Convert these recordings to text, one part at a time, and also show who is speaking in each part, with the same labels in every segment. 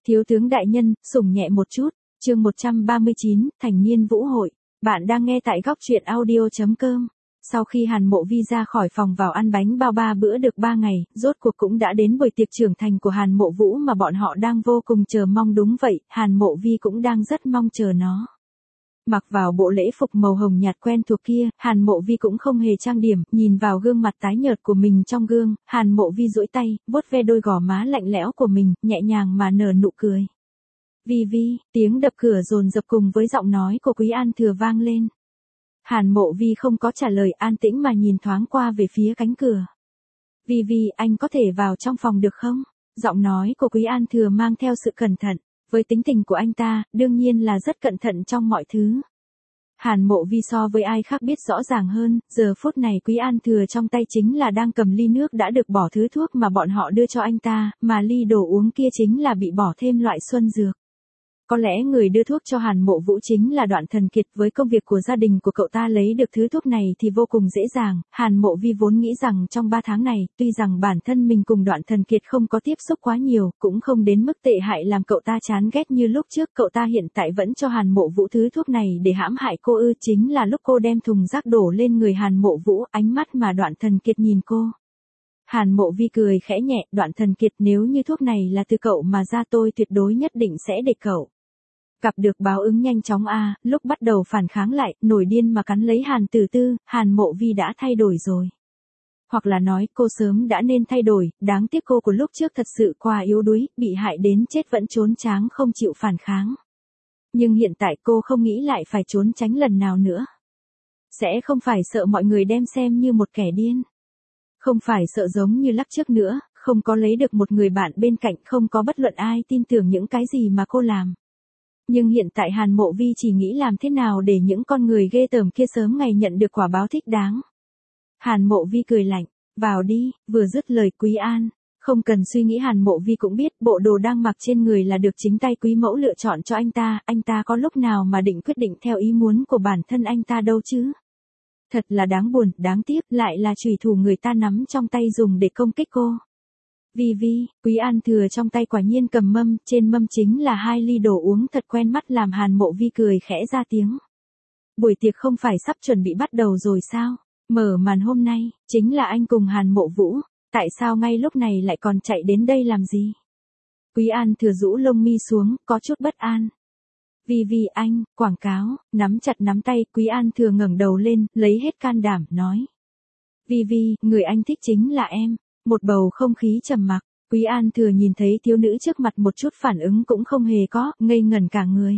Speaker 1: Thiếu tướng đại nhân, sủng nhẹ một chút, chương 139, thành niên vũ hội. Bạn đang nghe tại góc truyện audio.com. Sau khi Hàn Mộ Vi ra khỏi phòng vào ăn bánh bao 3 bữa được 3 ngày, rốt cuộc cũng đã đến buổi tiệc trưởng thành của Hàn Mộ Vũ mà bọn họ đang vô cùng chờ mong. Đúng vậy, Hàn Mộ Vi cũng đang rất mong chờ nó. Mặc vào bộ lễ phục màu hồng nhạt quen thuộc kia, Hàn Mộ Vi cũng không hề trang điểm, nhìn vào gương mặt tái nhợt của mình trong gương, Hàn Mộ Vi duỗi tay, vuốt ve đôi gò má lạnh lẽo của mình, nhẹ nhàng mà nở nụ cười. Vi Vi, tiếng đập cửa dồn dập cùng với giọng nói của Quý An Thừa vang lên. Hàn Mộ Vi không có trả lời, an tĩnh mà nhìn thoáng qua về phía cánh cửa. Vi Vi, anh có thể vào trong phòng được không? Giọng nói của Quý An Thừa mang theo sự cẩn thận. Với tính tình của anh ta, đương nhiên là rất cẩn thận trong mọi thứ. Hàn Mộ Vi so với ai khác biết rõ ràng hơn, giờ phút này Quý An Thừa trong tay chính là đang cầm ly nước đã được bỏ thứ thuốc mà bọn họ đưa cho anh ta, mà ly đồ uống kia chính là bị bỏ thêm loại xuân dược. Có lẽ người đưa thuốc cho Hàn Mộ Vũ chính là Đoạn Thần Kiệt. Với công việc của gia đình của cậu ta lấy được thứ thuốc này thì vô cùng dễ dàng. Hàn Mộ Vi vốn nghĩ rằng trong 3 tháng này, tuy rằng bản thân mình cùng Đoạn Thần Kiệt không có tiếp xúc quá nhiều, cũng không đến mức tệ hại làm cậu ta chán ghét như lúc trước. Cậu ta hiện tại vẫn cho Hàn Mộ Vũ thứ thuốc này để hãm hại cô ư? Chính là lúc cô đem thùng rác đổ lên người Hàn Mộ Vũ, ánh mắt mà Đoạn Thần Kiệt nhìn cô. Hàn Mộ Vi cười khẽ nhẹ, Đoạn Thần Kiệt, nếu như thuốc này là từ cậu mà ra tôi tuyệt đối nhất định sẽ để cậu gặp được báo ứng nhanh chóng a. Lúc bắt đầu phản kháng lại, nổi điên mà cắn lấy Hàn Tử Tư, Hàn Mộ Vi đã thay đổi rồi. Hoặc là nói, cô sớm đã nên thay đổi, đáng tiếc cô của lúc trước thật sự quá yếu đuối, bị hại đến chết vẫn trốn tránh không chịu phản kháng. Nhưng hiện tại cô không nghĩ lại phải trốn tránh lần nào nữa. Sẽ không phải sợ mọi người đem xem như một kẻ điên. Không phải sợ giống như lắc trước nữa, không có lấy được một người bạn bên cạnh, không có bất luận ai tin tưởng những cái gì mà cô làm. Nhưng hiện tại Hàn Mộ Vi chỉ nghĩ làm thế nào để những con người ghê tởm kia sớm ngày nhận được quả báo thích đáng. Hàn Mộ Vi cười lạnh, vào đi. Vừa dứt lời, Quý An không cần suy nghĩ, Hàn Mộ Vi cũng biết bộ đồ đang mặc trên người là được chính tay Quý Mẫu lựa chọn cho anh ta có lúc nào mà định quyết định theo ý muốn của bản thân anh ta đâu chứ. Thật là đáng buồn, đáng tiếc, lại là chùy thủ người ta nắm trong tay dùng để công kích cô. Vi Vi, Quý An Thừa trong tay quả nhiên cầm mâm, trên mâm chính là 2 ly đồ uống thật quen mắt làm Hàn Mộ Vi cười khẽ ra tiếng. Buổi tiệc không phải sắp chuẩn bị bắt đầu rồi sao? Mở màn hôm nay, chính là anh cùng Hàn Mộ Vũ, tại sao ngay lúc này lại còn chạy đến đây làm gì? Quý An Thừa rũ lông mi xuống, có chút bất an. Vi Vi anh, quảng cáo, nắm chặt nắm tay, Quý An Thừa ngẩng đầu lên, lấy hết can đảm, nói. Vi Vi, người anh thích chính là em. Một bầu không khí trầm mặc, Quý An Thừa nhìn thấy thiếu nữ trước mặt một chút phản ứng cũng không hề có, ngây ngẩn cả người.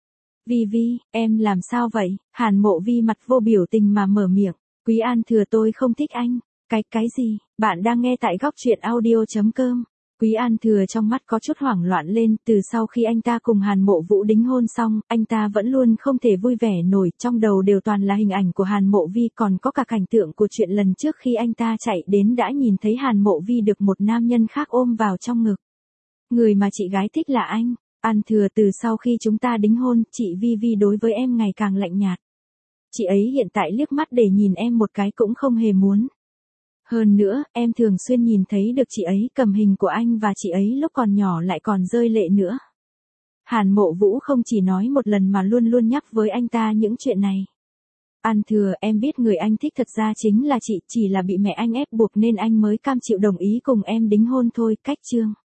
Speaker 1: Vi Vi, em làm sao vậy? Hàn Mộ Vi mặt vô biểu tình mà mở miệng. Quý An Thừa, tôi không thích anh. Cái gì? Bạn đang nghe tại góc truyện audio.com. Quý An Thừa trong mắt có chút hoảng loạn lên, từ sau khi anh ta cùng Hàn Mộ Vũ đính hôn xong, anh ta vẫn luôn không thể vui vẻ nổi, trong đầu đều toàn là hình ảnh của Hàn Mộ Vi, còn có cả cảnh tượng của chuyện lần trước khi anh ta chạy đến đã nhìn thấy Hàn Mộ Vi được một nam nhân khác ôm vào trong ngực. Người mà chị gái thích là anh. An Thừa, từ sau khi chúng ta đính hôn, chị Vi Vi đối với em ngày càng lạnh nhạt. Chị ấy hiện tại liếc mắt để nhìn em một cái cũng không hề muốn. Hơn nữa, em thường xuyên nhìn thấy được chị ấy cầm hình của anh và chị ấy lúc còn nhỏ lại còn rơi lệ nữa. Hàn Mộ Vũ không chỉ nói một lần mà luôn luôn nhắc với anh ta những chuyện này. An Thừa, em biết người anh thích thật ra chính là chị, chỉ là bị mẹ anh ép buộc nên anh mới cam chịu đồng ý cùng em đính hôn thôi. Cách chương